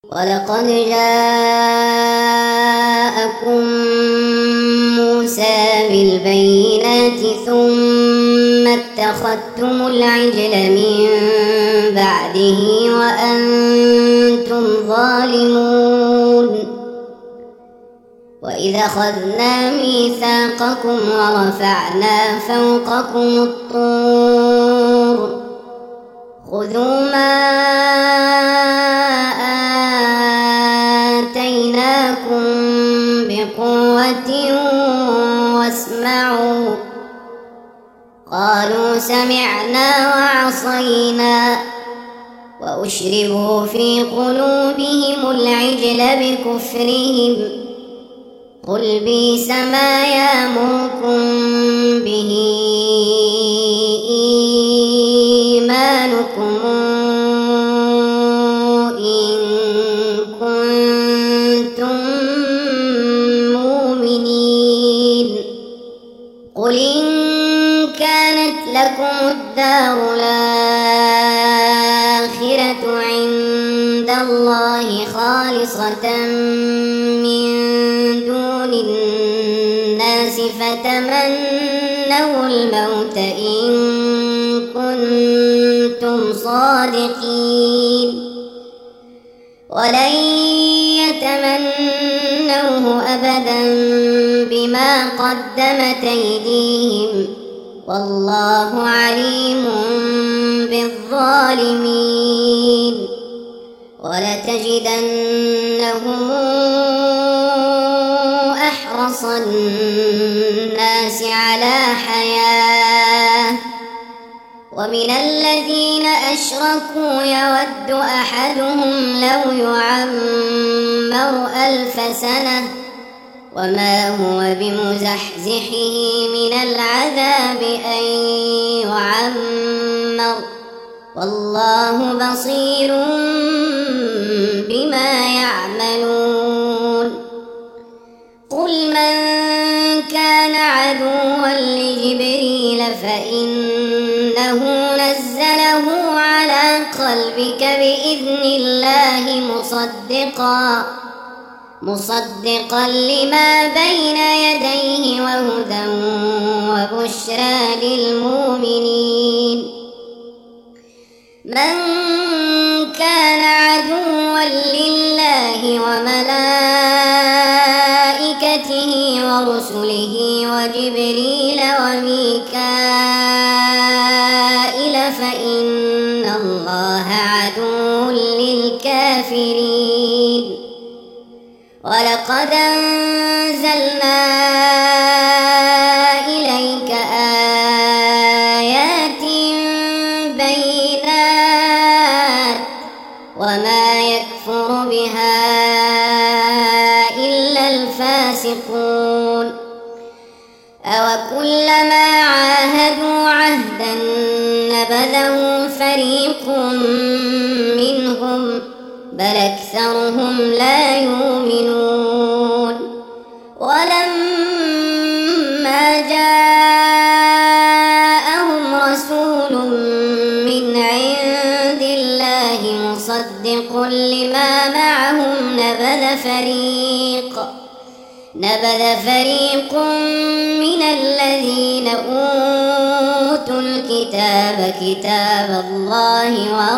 ولقد جاءكم موسى بالبينات ثم اتخذتم العجل من بعده وأنتم ظالمون. وإذ أخذنا ميثاقكم ورفعنا فوقكم الطور خذوا ما آتيناكم بقوة واسمعوا. قالوا سمعنا وعصينا وأشربوا في قلوبهم العجل بكفرهم. قل بئس ما يأمركم به إيمانكم إن كنتم مؤمنين. قل إن كانت لكم الدار الآخرة عند الله خالصة من دون الناس فتمنوا الموت إن كنتم صادقين. ولن يتمنوه أبدا بما قدمت أيديهم والله عليم بالظالمين. ولتجدنهم أحرص الناس على حياة ومن الذين أشركوا يود أحدهم لو يعمر 1000 سنة وما هو بمزحزحه من العذاب أن يعمر والله بصير بما يعملون. قل من كان عدوا لجبريل فإنه نزله على قلبك بإذن الله مصدقا لما بين يديه وهدى وبشرى للمؤمنين. من كان عدوا لله وملائكته ورسله وجبريل وميكائيل فإن الله عدو للكافرين. ولقد أنزلنا إليك آيات بينات وما يكفر بها إلا الفاسقون. أوكلما عاهدوا عهدا نبذه فريق منهم بل أكثرهم لا يؤمنون. ولما جاءهم رسول من عند الله مصدق لما معهم نبذ فريق من الذين أوتوا الكتاب كتاب الله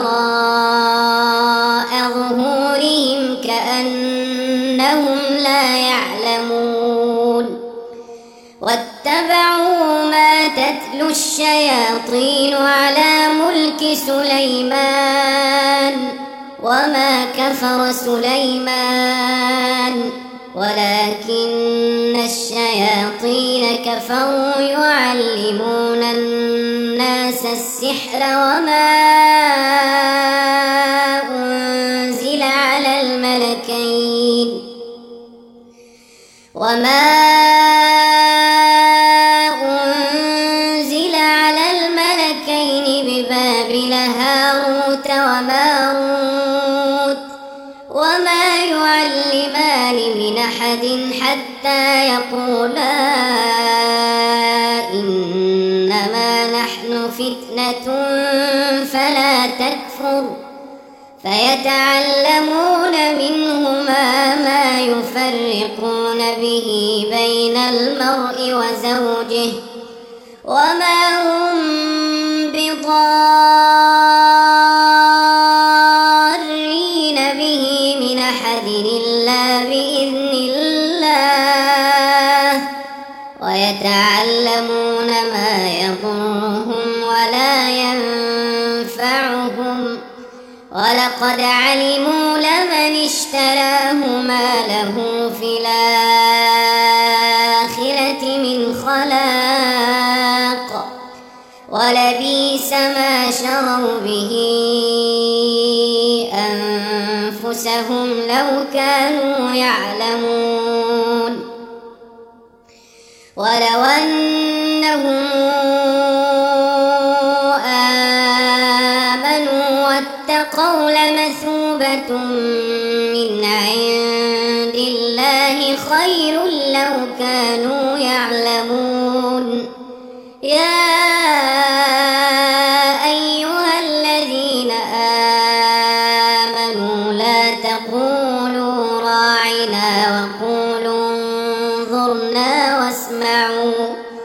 وراء ظهورهم كأنهم لا يعلمون. واتبعوا ما تتلو الشياطين على ملك سليمان وما كفر سليمان ولكن الشياطين كفروا يعلمون الناس السحر وما أنزل على الملكين ببابل هاروت وماروت وما يعلمان من أحد حتى يقولا إنما نحن فتنة فلا تكفر فيتبعون ويتعلمون منهما ما يفرقون به بين المرء وزوجه وما هم بضارين به من أحد إلا بإذن الله ويتعلمون ما يضرهم ولا ينفعهم ولقد علموا لمن اشتراه ما له في الآخرة من خلاق ولبئس ما شروا به أنفسهم لو كانوا يعلمون ولو أنهم آمنوا واتقوا لمثوبة من عند الله خير لو كانوا يعلمون يا أيها الذين آمنوا لا تقولوا راعنا وقولوا انظرنا واسمعوا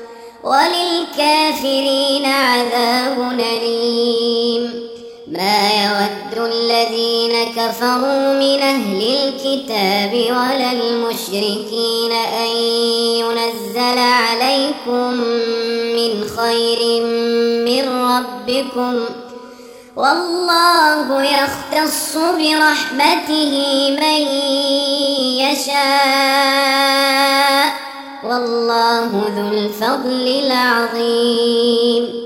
وللكافرين عذاب أليم ما يود الذين كفروا من أهل الكتاب ولا المشركين أن ينزل عليكم من خير من ربكم والله يختص برحمته من يشاء والله ذو الفضل العظيم